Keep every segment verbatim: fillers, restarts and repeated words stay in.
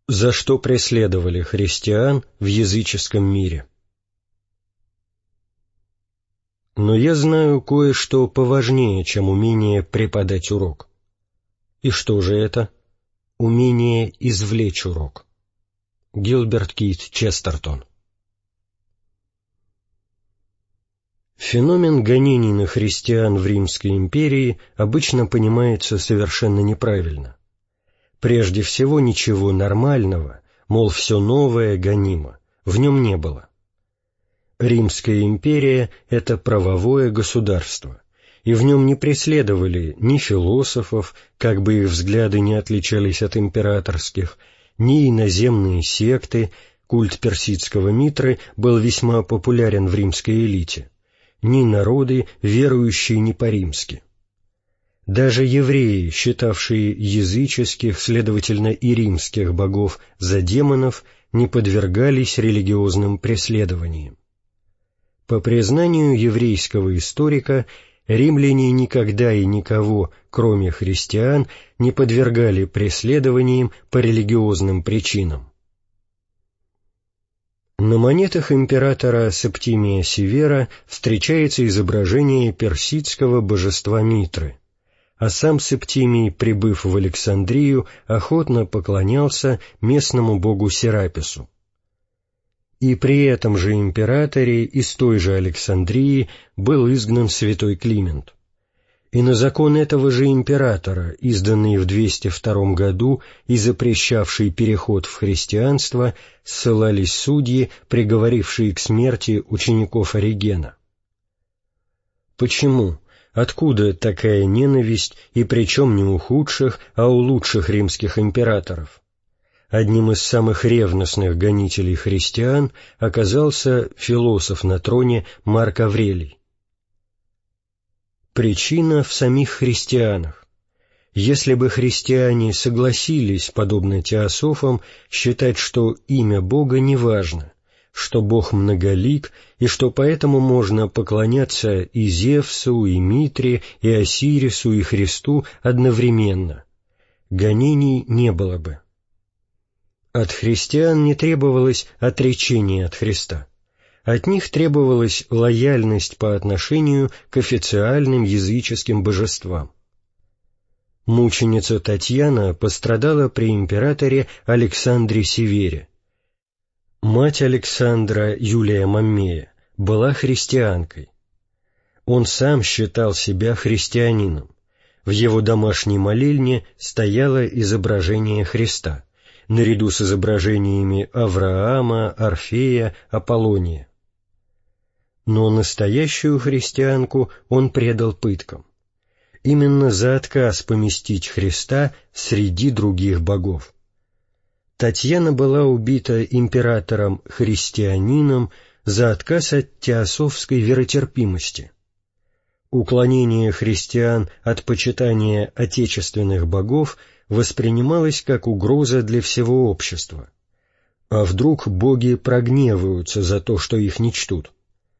За что преследовали христиан в языческом мире? Но я знаю кое-что поважнее, чем умение преподать урок. И что же это? Умение извлечь урок. Гилберт Кит Честертон. Феномен гонений на христиан в Римской империи обычно понимается совершенно неправильно. Прежде всего, ничего нормального, мол, все новое гонимо, в нем не было. Римская империя — это правовое государство, и в нем не преследовали ни философов, как бы их взгляды не отличались от императорских, ни иноземные секты, культ персидского Митры был весьма популярен в римской элите, ни народы, верующие не по-римски. Даже евреи, считавшие языческих, следовательно, и римских богов за демонов, не подвергались религиозным преследованиям. По признанию еврейского историка, римляне никогда и никого, кроме христиан, не подвергали преследованиям по религиозным причинам. На монетах императора Септимия Севера встречается изображение персидского божества Митры, а сам Септимий, прибыв в Александрию, охотно поклонялся местному богу Серапису. И при этом же императоре из той же Александрии был изгнан святой Климент. И на закон этого же императора, изданный в двести втором году и запрещавший переход в христианство, ссылались судьи, приговорившие к смерти учеников Оригена. Почему? Откуда такая ненависть, и причем не у худших, а у лучших римских императоров? Одним из самых ревностных гонителей христиан оказался философ на троне Марк Аврелий. Причина в самих христианах. Если бы христиане согласились, подобно теософам, считать, что имя Бога не важно, что Бог многолик, и что поэтому можно поклоняться и Зевсу, и Митре, и Осирису, и Христу одновременно, гонений не было бы. От христиан не требовалось отречение от Христа. От них требовалась лояльность по отношению к официальным языческим божествам. Мученица Татьяна пострадала при императоре Александре Севере. Мать Александра, Юлия Маммея, была христианкой. Он сам считал себя христианином. В его домашней молельне стояло изображение Христа, наряду с изображениями Авраама, Орфея, Аполлония. Но настоящую христианку он предал пыткам. Именно за отказ поместить Христа среди других богов. Татьяна была убита императором-христианином за отказ от теософской веротерпимости. Уклонение христиан от почитания отечественных богов воспринималось как угроза для всего общества. А вдруг боги прогневаются за то, что их не чтут?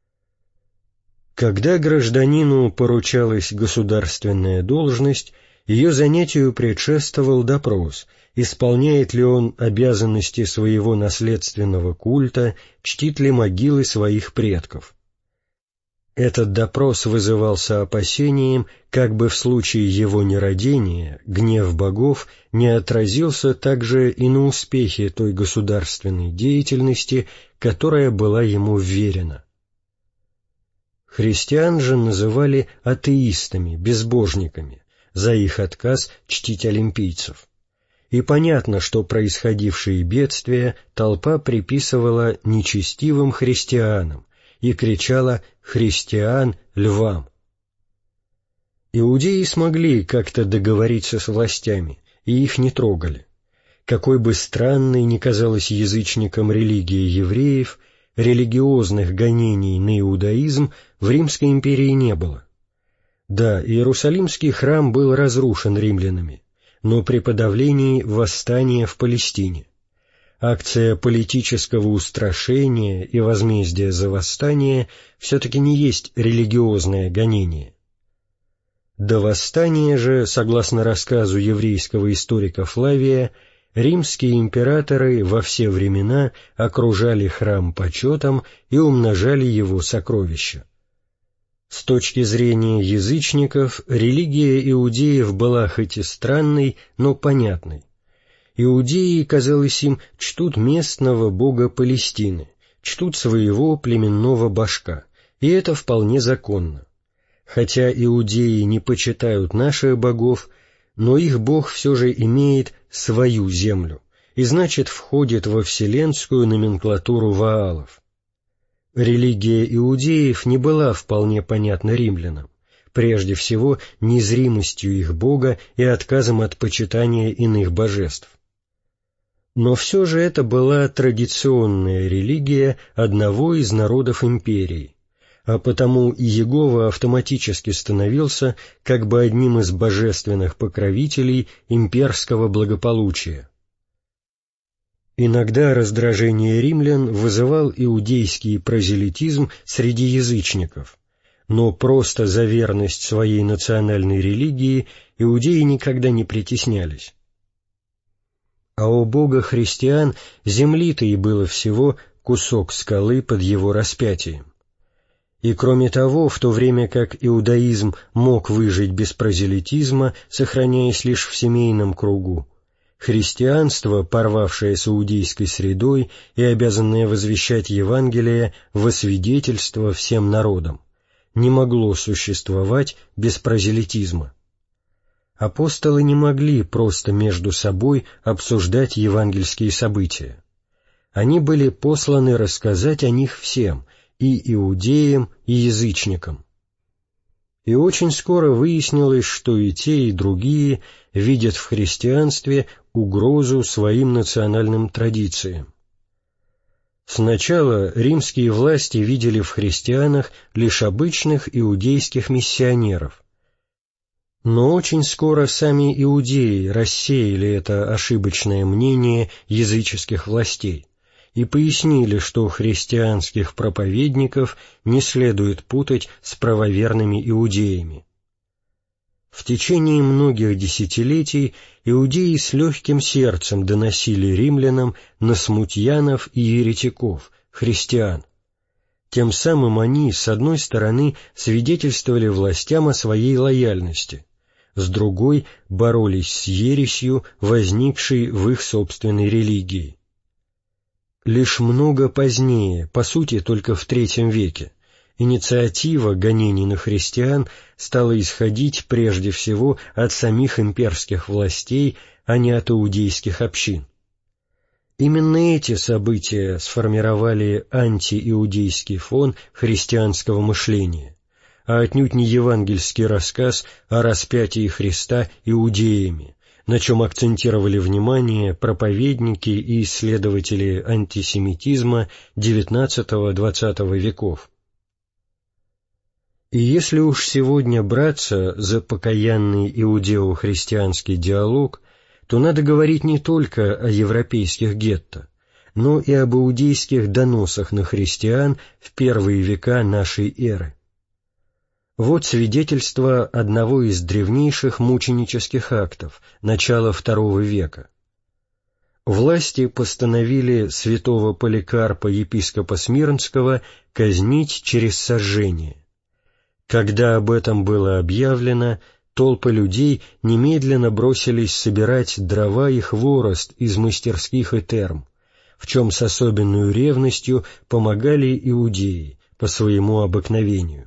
Когда гражданину поручалась государственная должность, ее занятию предшествовал допрос, исполняет ли он обязанности своего наследственного культа, чтит ли могилы своих предков. Этот допрос вызывался опасением, как бы в случае его нерадения гнев богов не отразился также и на успехе той государственной деятельности, которая была ему вверена. Христиан же называли атеистами, безбожниками, за их отказ чтить олимпийцев. И понятно, что происходившие бедствия толпа приписывала нечестивым христианам и кричала «Христиан львам!». Иудеи смогли как-то договориться с властями, и их не трогали. Какой бы странной ни казалась язычникам религия евреев, религиозных гонений на иудаизм в Римской империи не было. Да, Иерусалимский храм был разрушен римлянами, но при подавлении восстания в Палестине. Акция политического устрашения и возмездия за восстание все-таки не есть религиозное гонение. До восстания же, согласно рассказу еврейского историка Флавия, Римские императоры во все времена окружали храм почетом и умножали его сокровища. С точки зрения язычников, религия иудеев была хоть и странной, но понятной. Иудеи, казалось им, чтут местного бога Палестины, чтут своего племенного божка, и это вполне законно. Хотя иудеи не почитают наших богов, но их бог все же имеет свою землю, и значит входит во вселенскую номенклатуру Ваалов. Религия иудеев не была вполне понятна римлянам, прежде всего незримостью их бога и отказом от почитания иных божеств. Но все же это была традиционная религия одного из народов империи, а потому Иегова автоматически становился как бы одним из божественных покровителей имперского благополучия. Иногда раздражение римлян вызывал иудейский прозелитизм среди язычников, но просто за верность своей национальной религии иудеи никогда не притеснялись. А у бога христиан земли-то и было всего кусок скалы под его распятием. И кроме того, в то время как иудаизм мог выжить без прозелитизма, сохраняясь лишь в семейном кругу, христианство, порвавшее с иудейской средой и обязанное возвещать Евангелие во свидетельство всем народам, не могло существовать без прозелитизма. Апостолы не могли просто между собой обсуждать евангельские события. Они были посланы рассказать о них всем, и иудеям, и язычникам. И очень скоро выяснилось, что и те, и другие видят в христианстве угрозу своим национальным традициям. Сначала римские власти видели в христианах лишь обычных иудейских миссионеров. Но очень скоро сами иудеи рассеяли это ошибочное мнение языческих властей и пояснили, что христианских проповедников не следует путать с правоверными иудеями. В течение многих десятилетий иудеи с легким сердцем доносили римлянам на смутьянов и еретиков, христиан. Тем самым они, с одной стороны, свидетельствовали властям о своей лояльности, с другой — боролись с ересью, возникшей в их собственной религии. Лишь много позднее, по сути только в третьем веке, инициатива гонений на христиан стала исходить прежде всего от самих имперских властей, а не от иудейских общин. Именно эти события сформировали антииудейский фон христианского мышления, а отнюдь не евангельский рассказ о распятии Христа иудеями, на чем акцентировали внимание проповедники и исследователи антисемитизма девятнадцатого-двадцатого веков. И если уж сегодня браться за покаянный иудео-христианский диалог, то надо говорить не только о европейских гетто, но и об иудейских доносах на христиан в первые века нашей эры. Вот свидетельство одного из древнейших мученических актов начала второго века. Власти постановили святого Поликарпа, епископа Смирнского, казнить через сожжение. Когда об этом было объявлено, толпы людей немедленно бросились собирать дрова и хворост из мастерских и терм, в чем с особенной ревностью помогали иудеи по своему обыкновению.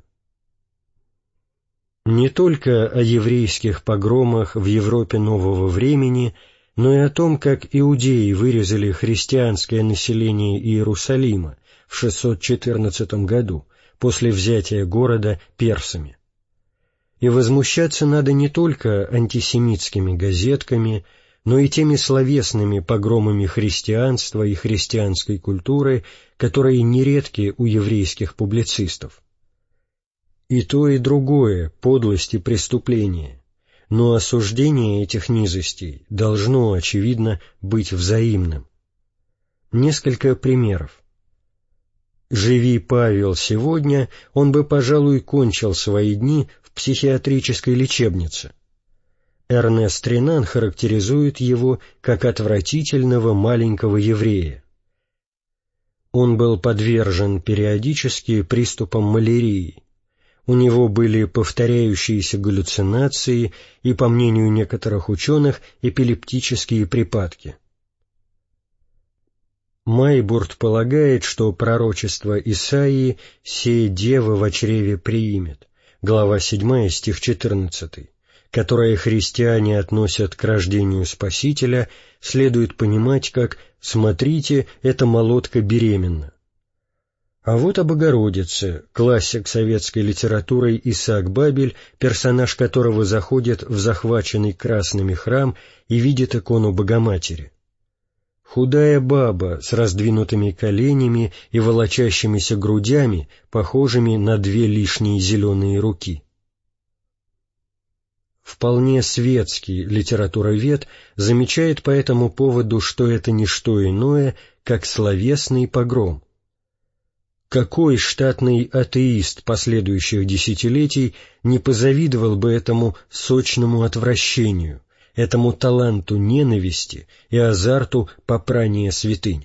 Не только о еврейских погромах в Европе нового времени, но и о том, как иудеи вырезали христианское население Иерусалима в шестьсот четырнадцатом году после взятия города персами. И возмущаться надо не только антисемитскими газетками, но и теми словесными погромами христианства и христианской культуры, которые нередки у еврейских публицистов. И то, и другое — подлость и преступление, но осуждение этих низостей должно, очевидно, быть взаимным. Несколько примеров. Живи Павел сегодня, он бы, пожалуй, кончил свои дни в психиатрической лечебнице. Эрнест Ренан характеризует его как отвратительного маленького еврея. Он был подвержен периодически приступам малярии. У него были повторяющиеся галлюцинации и, по мнению некоторых ученых, эпилептические припадки. Майбурт полагает, что пророчество Исаии «Се дева во чреве приимет», глава седьмая, стих четырнадцатый, которое христиане относят к рождению Спасителя, следует понимать как «смотрите, эта молодка беременна». А вот о Богородице, классик советской литературы Исаак Бабель, персонаж которого заходит в захваченный красными храм и видит икону Богоматери. Худая баба с раздвинутыми коленями и волочащимися грудями, похожими на две лишние зеленые руки. Вполне светский литературовед замечает по этому поводу, что это не что иное, как словесный погром. Какой штатный атеист последующих десятилетий не позавидовал бы этому сочному отвращению, этому таланту ненависти и азарту попрания святынь?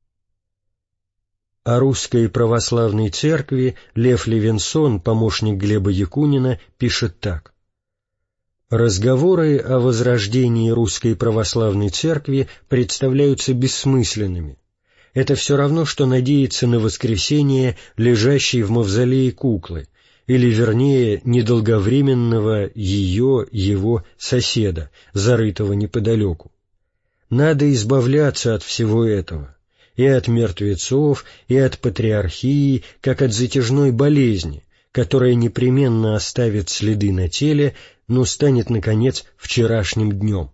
О русской православной церкви Лев Левинсон, помощник Глеба Якунина, пишет так. «Разговоры о возрождении русской православной церкви представляются бессмысленными. Это все равно, что надеяться на воскресение лежащей в мавзолее куклы, или, вернее, недолговременного ее, его соседа, зарытого неподалеку. Надо избавляться от всего этого, и от мертвецов, и от патриархии, как от затяжной болезни, которая непременно оставит следы на теле, но станет, наконец, вчерашним днем».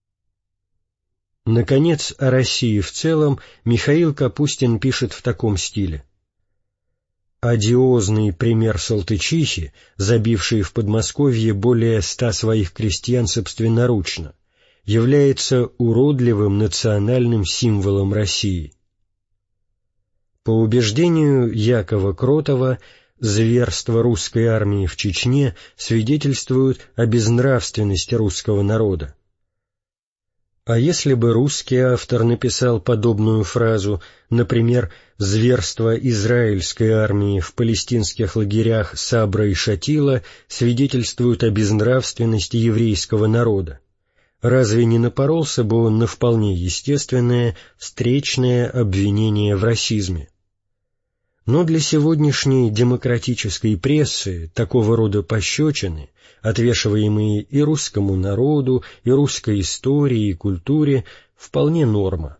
Наконец, о России в целом Михаил Капустин пишет в таком стиле. «Одиозный пример Салтычихи, забивший в Подмосковье более ста своих крестьян собственноручно, является уродливым национальным символом России». По убеждению Якова Кротова, зверства русской армии в Чечне свидетельствуют о безнравственности русского народа. А если бы русский автор написал подобную фразу, например, «Зверство израильской армии в палестинских лагерях Сабра и Шатила свидетельствуют о безнравственности еврейского народа», разве не напоролся бы он на вполне естественное встречное обвинение в расизме? Но для сегодняшней демократической прессы такого рода пощечины, отвешиваемые и русскому народу, и русской истории и культуре, вполне норма.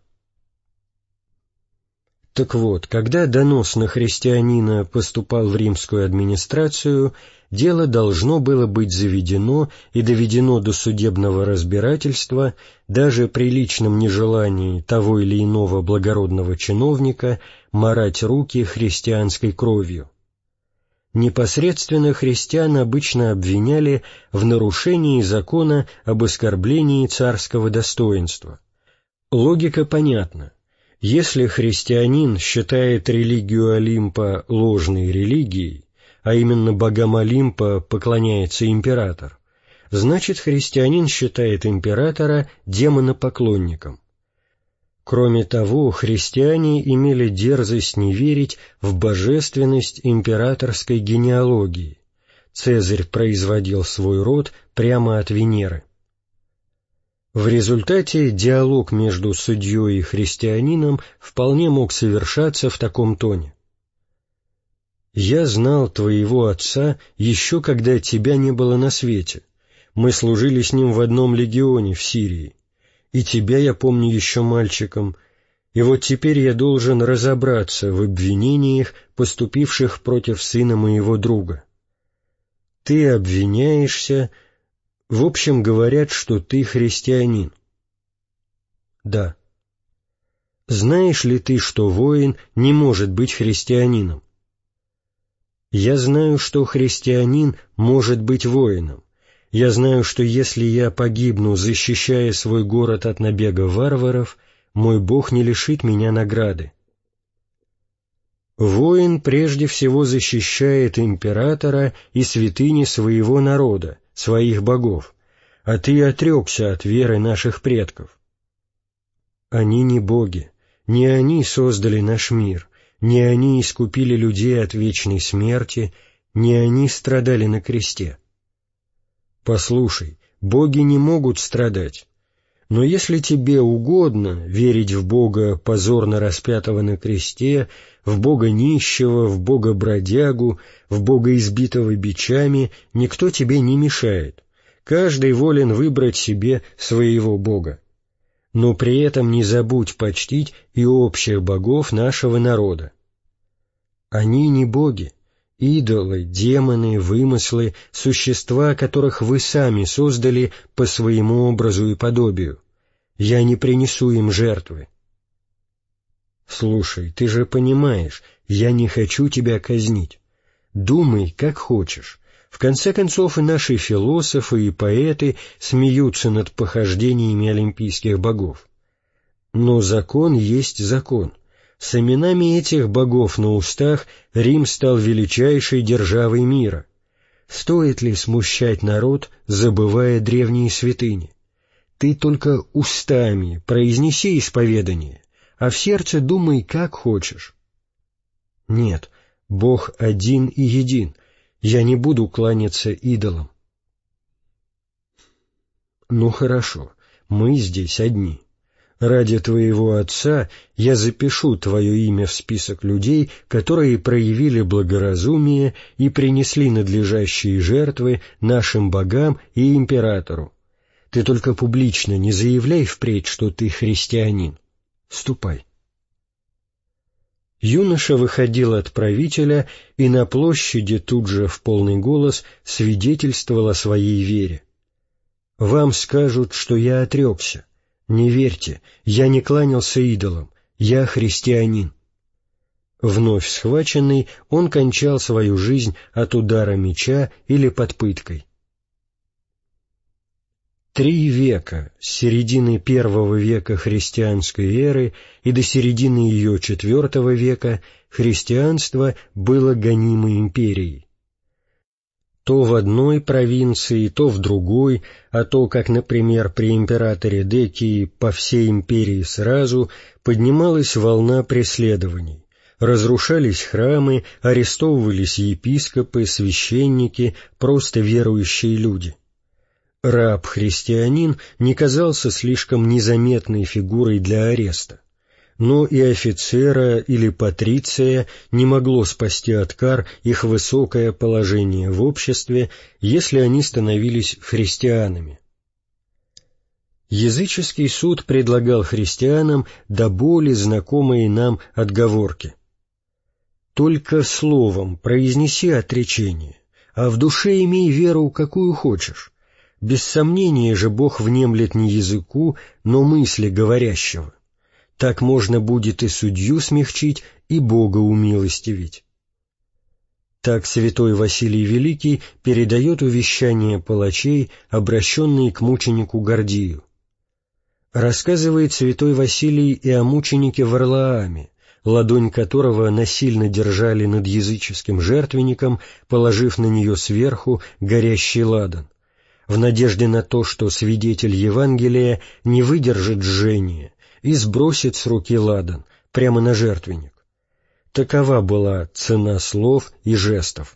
Так вот, когда донос на христианина поступал в римскую администрацию, дело должно было быть заведено и доведено до судебного разбирательства даже при личном нежелании того или иного благородного чиновника марать руки христианской кровью. Непосредственно христиан обычно обвиняли в нарушении закона об оскорблении царского достоинства. Логика понятна. Если христианин считает религию Олимпа ложной религией, а именно богам Олимпа поклоняется император, значит, христианин считает императора демонопоклонником. Кроме того, христиане имели дерзость не верить в божественность императорской генеалогии. Цезарь производил свой род прямо от Венеры. В результате диалог между судьей и христианином вполне мог совершаться в таком тоне. «Я знал твоего отца еще когда тебя не было на свете. Мы служили с ним в одном легионе в Сирии. И тебя я помню еще мальчиком, и вот теперь я должен разобраться в обвинениях, поступивших против сына моего друга. Ты обвиняешься, в общем, говорят, что ты христианин». «Да». «Знаешь ли ты, что воин не может быть христианином?» «Я знаю, что христианин может быть воином. Я знаю, что если я погибну, защищая свой город от набега варваров, мой Бог не лишит меня награды». Воин прежде всего защищает императора и святыни своего народа, своих богов, а ты отрекся от веры наших предков. Они не боги, не они создали наш мир, не они искупили людей от вечной смерти, не они страдали на кресте. Послушай, боги не могут страдать, но если тебе угодно верить в Бога позорно распятого на кресте, в Бога нищего, в Бога бродягу, в Бога избитого бичами, никто тебе не мешает. Каждый волен выбрать себе своего Бога. Но при этом не забудь почтить и общих богов нашего народа. Они не боги, идолы, демоны, вымыслы, существа, которых вы сами создали по своему образу и подобию. Я не принесу им жертвы. Слушай, ты же понимаешь, я не хочу тебя казнить. Думай, как хочешь. В конце концов, и наши философы, и поэты смеются над похождениями олимпийских богов. Но закон есть закон. С именами этих богов на устах Рим стал величайшей державой мира. Стоит ли смущать народ, забывая древние святыни? Ты только устами произнеси исповедание, а в сердце думай, как хочешь. Нет, Бог один и един. Я не буду кланяться идолам. Ну хорошо, мы здесь одни. Ради твоего отца я запишу твое имя в список людей, которые проявили благоразумие и принесли надлежащие жертвы нашим богам и императору. Ты только публично не заявляй впредь, что ты христианин. Ступай. Юноша выходил от правителя и на площади тут же в полный голос свидетельствовал о своей вере. «Вам скажут, что я отрекся. Не верьте, я не кланялся идолам, я христианин». Вновь схваченный, он кончал свою жизнь от удара меча или под пыткой. Три века, с середины первого века христианской эры и до середины ее четвертого века, христианство было гонимо империей. То в одной провинции, то в другой, а то, как, например, при императоре Декии, по всей империи сразу, поднималась волна преследований. Разрушались храмы, арестовывались епископы, священники, просто верующие люди. Раб-христианин не казался слишком незаметной фигурой для ареста, но и офицера или патриция не могло спасти от кар их высокое положение в обществе, если они становились христианами. Языческий суд предлагал христианам до боли знакомые нам отговорки. «Только словом произнеси отречение, а в душе имей веру, какую хочешь. Без сомнения же Бог внемлет не языку, но мысли говорящего. Так можно будет и судью смягчить, и Бога умилостивить». Так святой Василий Великий передает увещания палачей, обращенные к мученику Гордию. Рассказывает святой Василий и о мученике Варлааме, ладонь которого насильно держали над языческим жертвенником, положив на нее сверху горящий ладан, в надежде на то, что свидетель Евангелия не выдержит жжения и сбросит с руки ладан прямо на жертвенник. Такова была цена слов и жестов.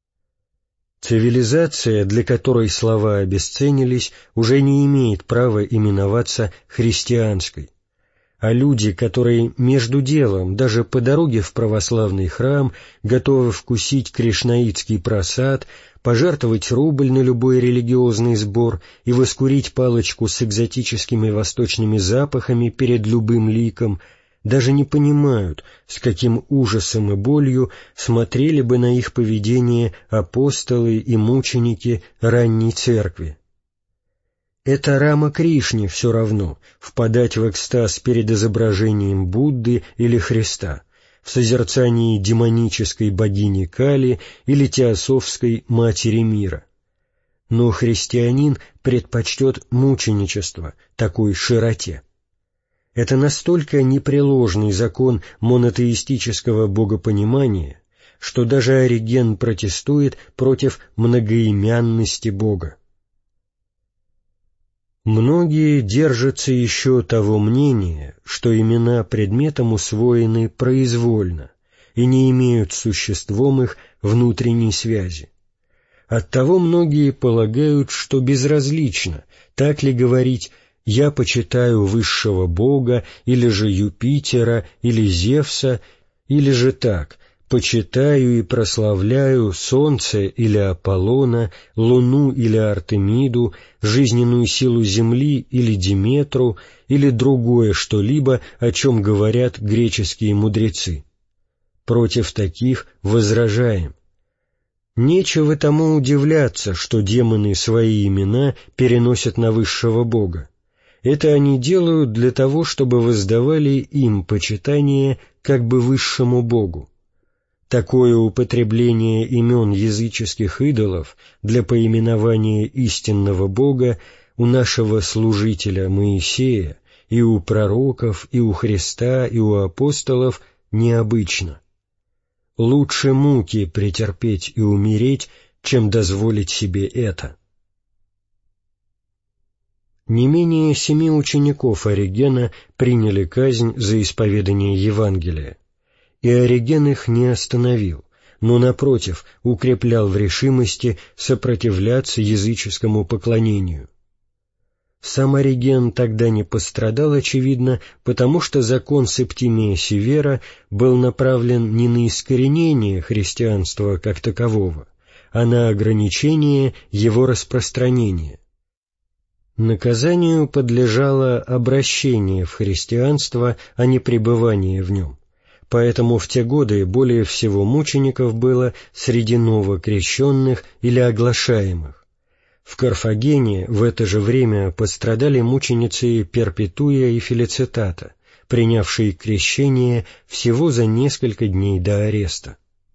Цивилизация, для которой слова обесценились, уже не имеет права именоваться христианской, а люди, которые между делом, даже по дороге в православный храм, готовы вкусить кришнаитский просад, пожертвовать рубль на любой религиозный сбор и воскурить палочку с экзотическими восточными запахами перед любым ликом, даже не понимают, с каким ужасом и болью смотрели бы на их поведение апостолы и мученики ранней церкви. Это Рама Кришне все равно, впадать в экстаз перед изображением Будды или Христа, в созерцании демонической богини Кали или теософской матери мира. Но христианин предпочтет мученичество такой широте. Это настолько непреложный закон монотеистического богопонимания, что даже Ориген протестует против многоимянности Бога. Многие держатся еще того мнения, что имена предметам усвоены произвольно и не имеют с существом их внутренней связи. Оттого многие полагают, что безразлично, так ли говорить «я почитаю высшего бога» или же Юпитера или Зевса, или же так «почитаю и прославляю солнце или Аполлона, луну или Артемиду, жизненную силу земли или Диметру, или другое что-либо, о чем говорят греческие мудрецы». Против таких возражаем. Нечего тому удивляться, что демоны свои имена переносят на высшего бога. Это они делают для того, чтобы воздавали им почитание как бы высшему богу. Такое употребление имен языческих идолов для поименования истинного Бога у нашего служителя Моисея и у пророков, и у Христа, и у апостолов необычно. Лучше муки претерпеть и умереть, чем дозволить себе это. Не менее семи учеников Оригена приняли казнь за исповедание Евангелия. И Ориген их не остановил, но, напротив, укреплял в решимости сопротивляться языческому поклонению. Сам Ориген тогда не пострадал, очевидно, потому что закон Септимия Севера был направлен не на искоренение христианства как такового, а на ограничение его распространения. Наказанию подлежало обращение в христианство, а не пребывание в нем. Поэтому в те годы более всего мучеников было среди новокрещенных или оглашаемых. В Карфагене в это же время пострадали мученицы Перпетуя и Фелицитата, принявшие крещение всего за несколько дней до ареста.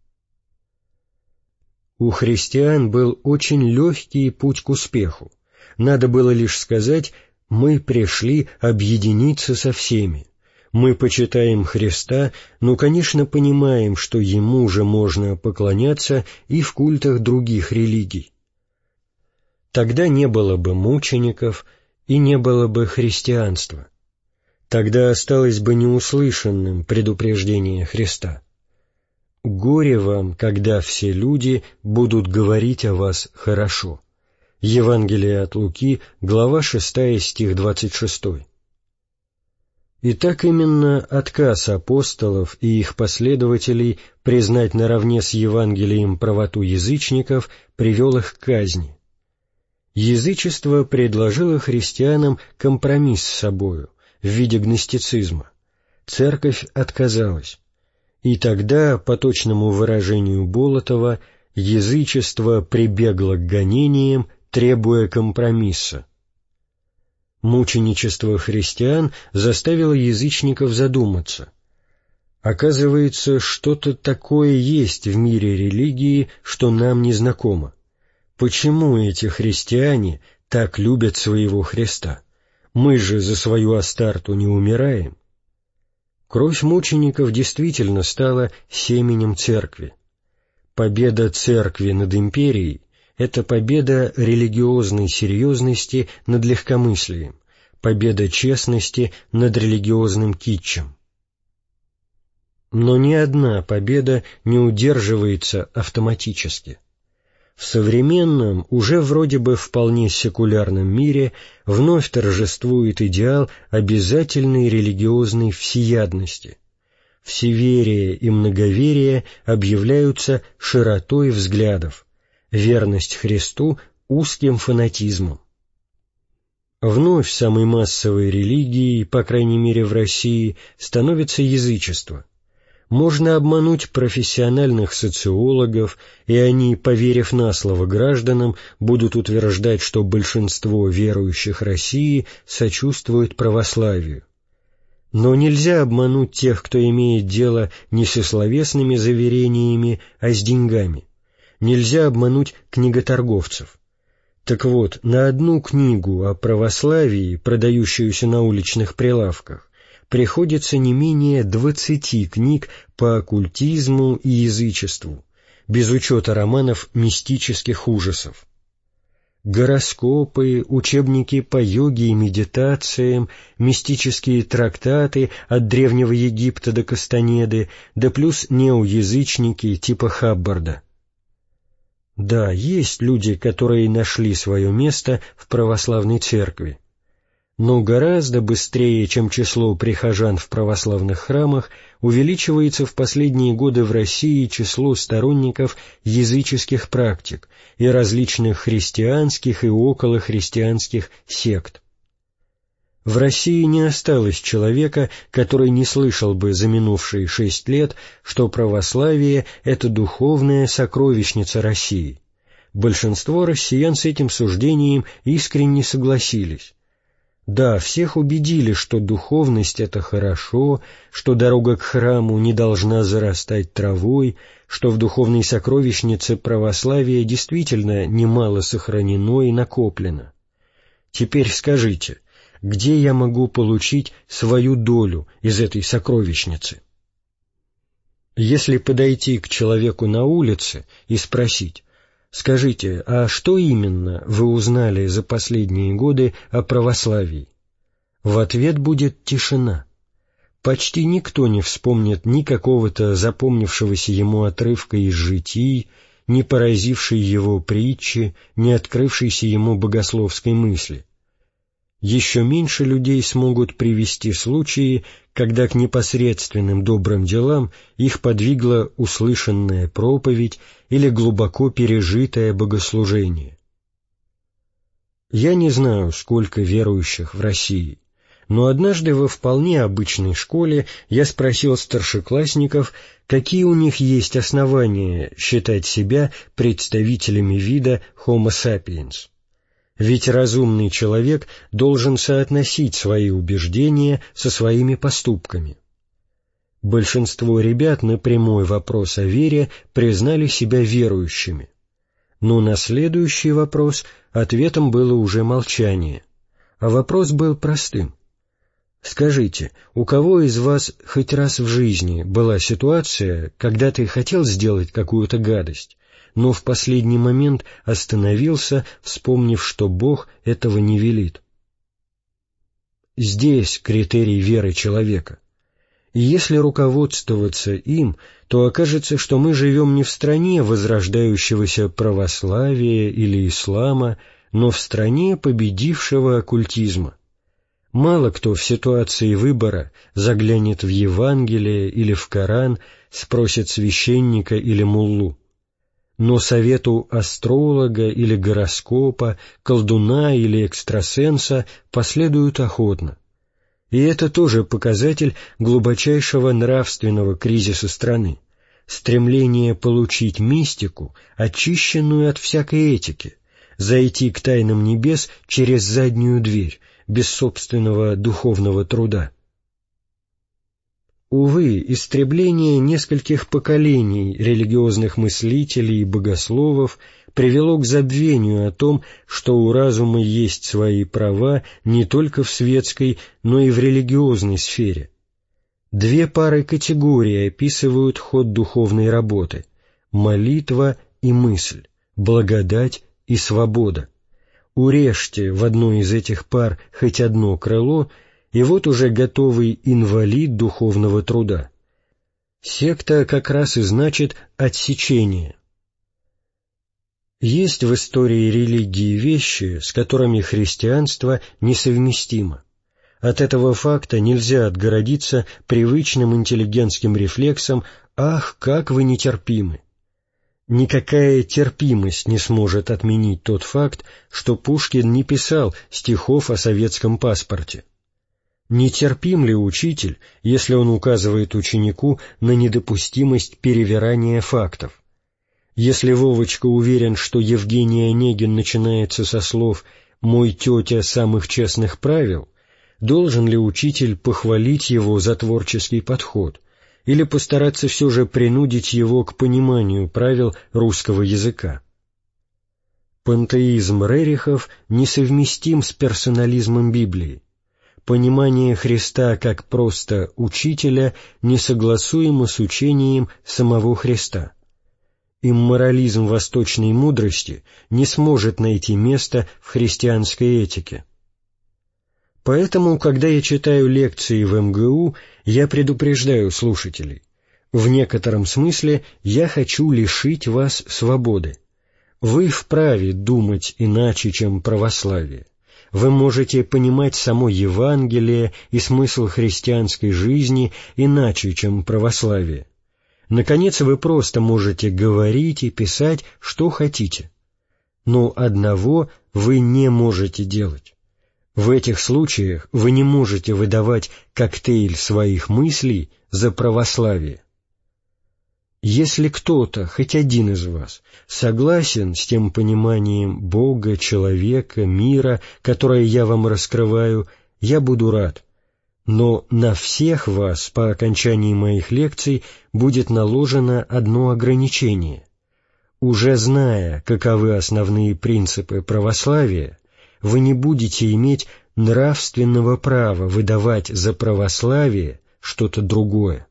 У христиан был очень легкий путь к успеху. Надо было лишь сказать «мы пришли объединиться со всеми». Мы почитаем Христа, но, конечно, понимаем, что Ему же можно поклоняться и в культах других религий. Тогда не было бы мучеников и не было бы христианства. Тогда осталось бы неуслышанным предупреждение Христа. «Горе вам, когда все люди будут говорить о вас хорошо». Евангелие от Луки, глава шестая, стих двадцать шестой. И так именно отказ апостолов и их последователей признать наравне с Евангелием правоту язычников привел их к казни. Язычество предложило христианам компромисс с собою в виде гностицизма. Церковь отказалась. И тогда, по точному выражению Болотова, язычество прибегло к гонениям, требуя компромисса. Мученичество христиан заставило язычников задуматься. Оказывается, что-то такое есть в мире религии, что нам не знакомо. Почему эти христиане так любят своего Христа? Мы же за свою Астарту не умираем. Кровь мучеников действительно стала семенем церкви. Победа церкви над империей — это победа религиозной серьезности над легкомыслием, победа честности над религиозным китчем. Но ни одна победа не удерживается автоматически. В современном, уже вроде бы вполне секулярном мире вновь торжествует идеал обязательной религиозной всеядности. Всеверие и многоверие объявляются широтой взглядов, верность Христу — узким фанатизмом. Вновь самой массовой религией, по крайней мере в России, становится язычество. Можно обмануть профессиональных социологов, и они, поверив на слово гражданам, будут утверждать, что большинство верующих России сочувствует православию. Но нельзя обмануть тех, кто имеет дело не со словесными заверениями, а с деньгами. Нельзя обмануть книготорговцев. Так вот, на одну книгу о православии, продающуюся на уличных прилавках, приходится не менее двадцати книг по оккультизму и язычеству, без учета романов мистических ужасов. Гороскопы, учебники по йоге и медитациям, мистические трактаты от Древнего Египта до Кастанеды, да плюс неоязычники типа Хаббарда. Да, есть люди, которые нашли свое место в православной церкви. Но гораздо быстрее, чем число прихожан в православных храмах, увеличивается в последние годы в России число сторонников языческих практик и различных христианских и околохристианских сект. В России не осталось человека, который не слышал бы за минувшие шесть лет, что православие — это духовная сокровищница России. Большинство россиян с этим суждением искренне согласились. Да, всех убедили, что духовность — это хорошо, что дорога к храму не должна зарастать травой, что в духовной сокровищнице православия действительно немало сохранено и накоплено. Теперь скажите, где я могу получить свою долю из этой сокровищницы? Если подойти к человеку на улице и спросить: «Скажите, а что именно вы узнали за последние годы о православии?» В ответ будет тишина. Почти никто не вспомнит ни какого-то запомнившегося ему отрывка из житий, ни поразившей его притчи, ни открывшейся ему богословской мысли. Еще меньше людей смогут привести случаи, когда к непосредственным добрым делам их подвигла услышанная проповедь или глубоко пережитое богослужение. Я не знаю, сколько верующих в России, но однажды во вполне обычной школе я спросил старшеклассников, какие у них есть основания считать себя представителями вида Homo sapiens. Ведь разумный человек должен соотносить свои убеждения со своими поступками. Большинство ребят на прямой вопрос о вере признали себя верующими. Но на следующий вопрос ответом было уже молчание, а вопрос был простым. Скажите, у кого из вас хоть раз в жизни была ситуация, когда ты хотел сделать какую-то гадость, но в последний момент остановился, вспомнив, что Бог этого не велит? Здесь критерий веры человека. И если руководствоваться им, то окажется, что мы живем не в стране возрождающегося православия или ислама, но в стране победившего оккультизма. Мало кто в ситуации выбора заглянет в Евангелие или в Коран, спросит священника или муллу. Но совету астролога или гороскопа, колдуна или экстрасенса последуют охотно. И это тоже показатель глубочайшего нравственного кризиса страны, стремление получить мистику, очищенную от всякой этики, зайти к тайнам небес через заднюю дверь, без собственного духовного труда. Увы, истребление нескольких поколений религиозных мыслителей и богословов привело к забвению о том, что у разума есть свои права не только в светской, но и в религиозной сфере. Две пары категорий описывают ход духовной работы — молитва и мысль, благодать и свобода. Урежьте в одной из этих пар хоть одно крыло, и вот уже готовый инвалид духовного труда. Секта как раз и значит отсечение. Есть в истории религии вещи, с которыми христианство несовместимо. От этого факта нельзя отгородиться привычным интеллигентским рефлексом «Ах, как вы нетерпимы!». Никакая терпимость не сможет отменить тот факт, что Пушкин не писал стихов о советском паспорте. Нетерпим ли учитель, если он указывает ученику на недопустимость перевирания фактов? Если Вовочка уверен, что Евгений Онегин начинается со слов «мой тетя самых честных правил», должен ли учитель похвалить его за творческий подход или постараться все же принудить его к пониманию правил русского языка? Пантеизм Рерихов несовместим с персонализмом Библии. Понимание Христа как просто учителя несогласуемо с учением самого Христа. Имморализм восточной мудрости не сможет найти места в христианской этике. Поэтому, когда я читаю лекции в эм гэ у, я предупреждаю слушателей: в некотором смысле я хочу лишить вас свободы. Вы вправе думать иначе, чем православие. Вы можете понимать само Евангелие и смысл христианской жизни иначе, чем православие. Наконец, вы просто можете говорить и писать, что хотите. Но одного вы не можете делать. В этих случаях вы не можете выдавать коктейль своих мыслей за православие. Если кто-то, хоть один из вас, согласен с тем пониманием Бога, человека, мира, которое я вам раскрываю, я буду рад. Но на всех вас по окончании моих лекций будет наложено одно ограничение. Уже зная, каковы основные принципы православия, вы не будете иметь нравственного права выдавать за православие что-то другое.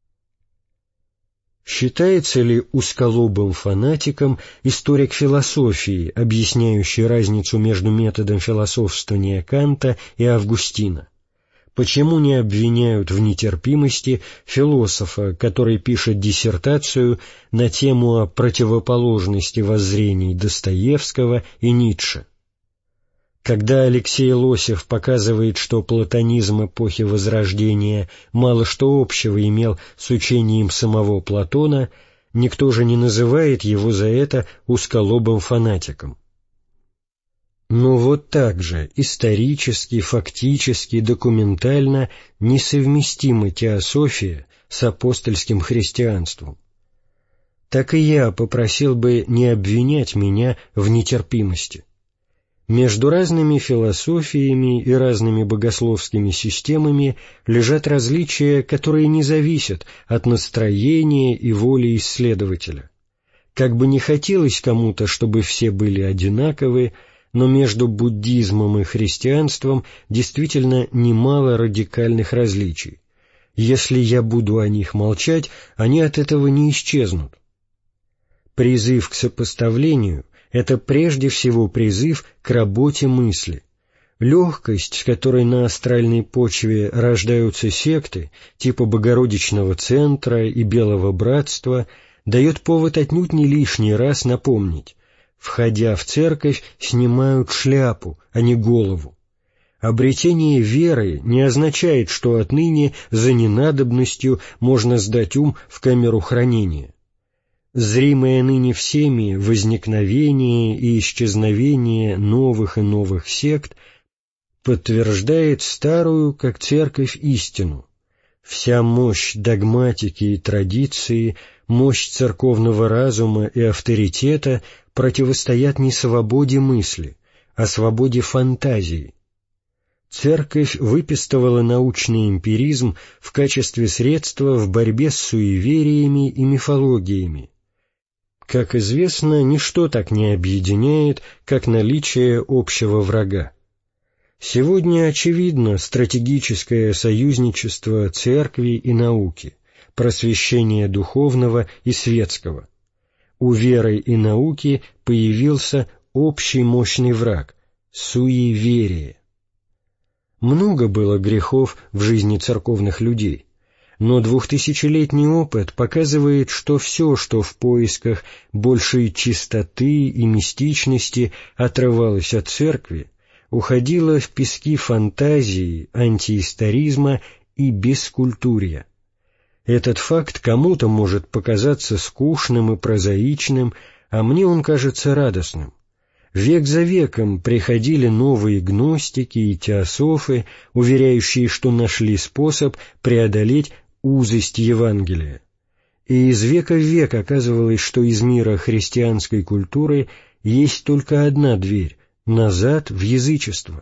Считается ли узколобым фанатиком историк философии, объясняющий разницу между методом философствования Канта и Августина? Почему не обвиняют в нетерпимости философа, который пишет диссертацию на тему о противоположности воззрений Достоевского и Ницше? Когда Алексей Лосев показывает, что платонизм эпохи Возрождения мало что общего имел с учением самого Платона, никто же не называет его за это узколобым фанатиком. Но вот так же исторически, фактически, документально несовместима теософия с апостольским христианством. Так и я попросил бы не обвинять меня в нетерпимости. Между разными философиями и разными богословскими системами лежат различия, которые не зависят от настроения и воли исследователя. Как бы не хотелось кому-то, чтобы все были одинаковы, но между буддизмом и христианством действительно немало радикальных различий. Если я буду о них молчать, они от этого не исчезнут. Призыв к сопоставлению — это прежде всего призыв к работе мысли. Легкость, с которой на астральной почве рождаются секты, типа Богородичного центра и Белого братства, дает повод отнюдь не лишний раз напомнить: входя в церковь, снимают шляпу, а не голову. Обретение веры не означает, что отныне за ненадобностью можно сдать ум в камеру хранения. Зримое ныне всеми возникновение и исчезновение новых и новых сект подтверждает старую, как церковь, истину. Вся мощь догматики и традиции, мощь церковного разума и авторитета противостоят не свободе мысли, а свободе фантазии. Церковь выпистывала научный эмпиризм в качестве средства в борьбе с суевериями и мифологиями. Как известно, ничто так не объединяет, как наличие общего врага. Сегодня очевидно стратегическое союзничество церкви и науки, просвещения духовного и светского. У веры и науки появился общий мощный враг — суеверие. Много было грехов в жизни церковных людей, но двухтысячелетний опыт показывает, что все, что в поисках большей чистоты и мистичности отрывалось от церкви, уходило в пески фантазии, антиисторизма и бескультурья. Этот факт кому-то может показаться скучным и прозаичным, а мне он кажется радостным. Век за веком приходили новые гностики и теософы, уверяющие, что нашли способ преодолеть узость Евангелия. И из века в век оказывалось, что из мира христианской культуры есть только одна дверь — назад в язычество.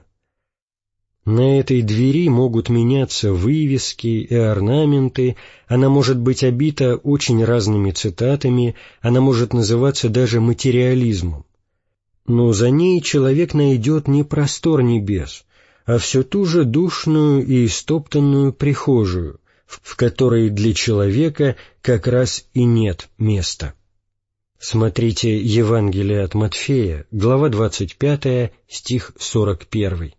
На этой двери могут меняться вывески и орнаменты, она может быть обита очень разными цитатами, она может называться даже материализмом. Но за ней человек найдет не простор небес, а все ту же душную и истоптанную прихожую, в которой для человека как раз и нет места. Смотрите Евангелие от Матфея, глава двадцать пятая, стих сорок первый.